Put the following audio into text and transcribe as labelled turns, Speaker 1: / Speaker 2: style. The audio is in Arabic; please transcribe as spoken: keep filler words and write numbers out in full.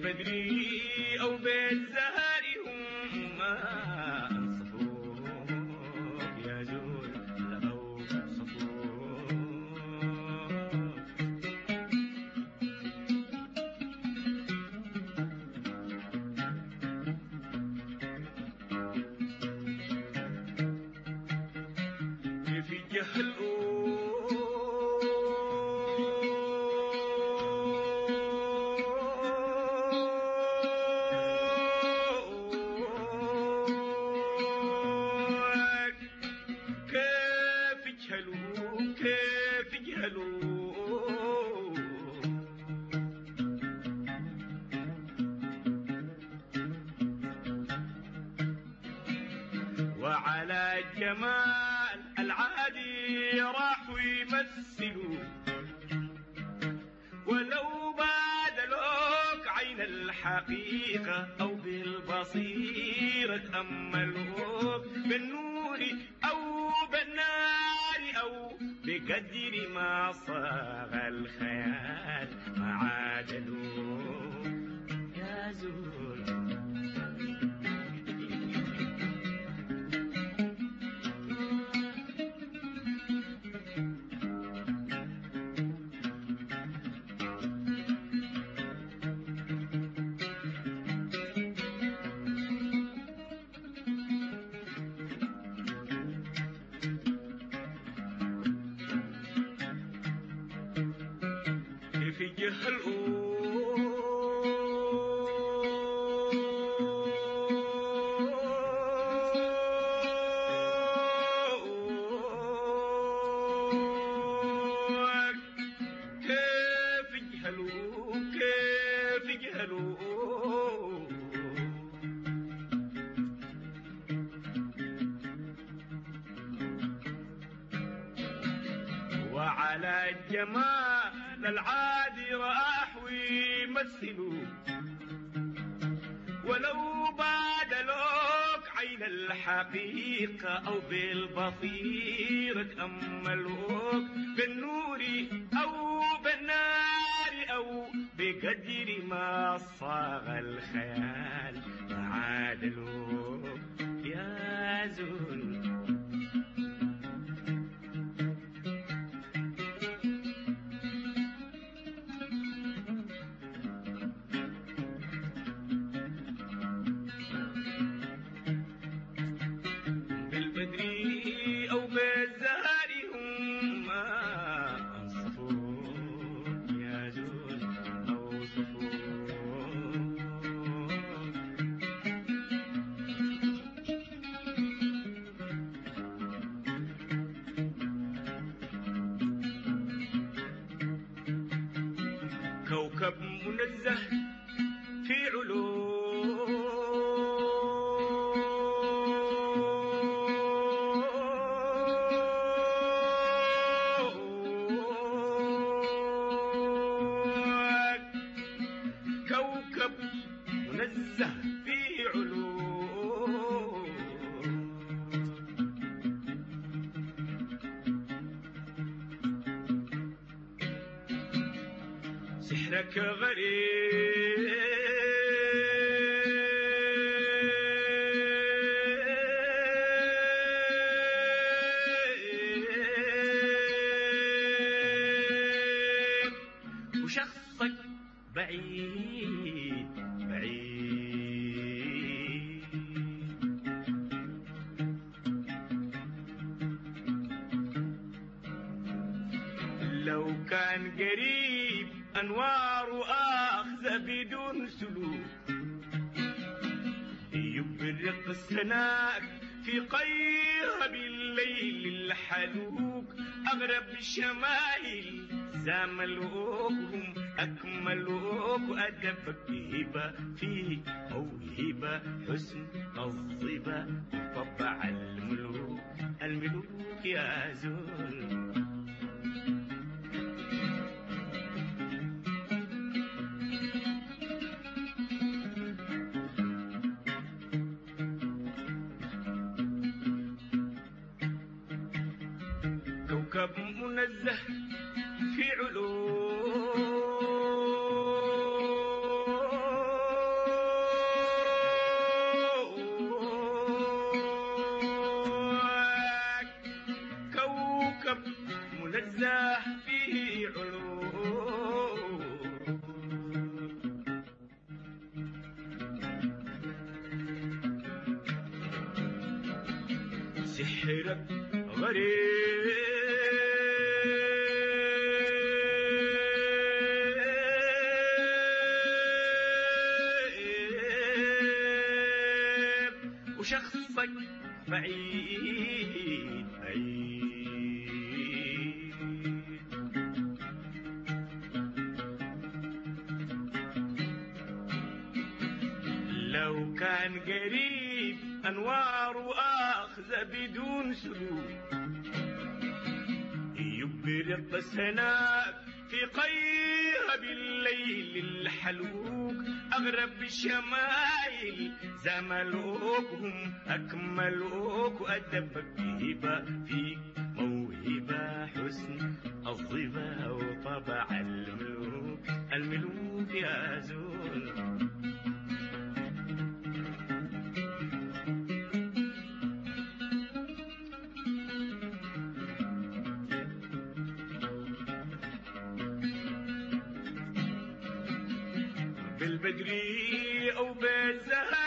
Speaker 1: بالبدر أو بالزهر هم ما أنصفوك يا زول لأو صفوك. في جهل كيف يجهلوا وعلى الجمال العادي راحوا يمثلوا ولو بادلوك عين الحقيقة أو بالبصيرة تأملوك بالنور أو بالنار أو بقدر ما صاغ الخيال ما عادلوك يا زول. في جهل كيف يجهلوا كيف يجهلوا وعلى الجمال العادي راحوا يمثلوا ولو بادلوك عين الحقيقة أو بالبصيرة تأملوك بالنور أو بالنار أو بقدر ما صاغ الخيال ما عادلوك يا زول. بالبدر أو بالزهر هم ما أنصفوك يا زول أو صفوك. كوكب منزه في علوم كوكب منزه في علوم سحرك غريب وشخصك بعيد بعيد. لو كان قريب أنوار آخذة بدون سلوك يبرق السناك في قيها بالليل الحلوك. أغرب الشمائل زاملوك هم أكملوك وأدبك هبة فيك موهبة حسن الظبا وطبع الملوك الملوك يا زول. كوكب منزه في علوم الله فيه علو سحرك غريب وشخصك بعيد بعيد لو كان قريب أنوار آخذة بدون سلوك يبرق السناء في قيها بالليل الحلوك أغرب الشمايل زملوكهم أكملوك وأدبك بهبة فيك موهبة حسن الظبا وطبع الملوك الملوك يا زول بالبدري أو بالزهر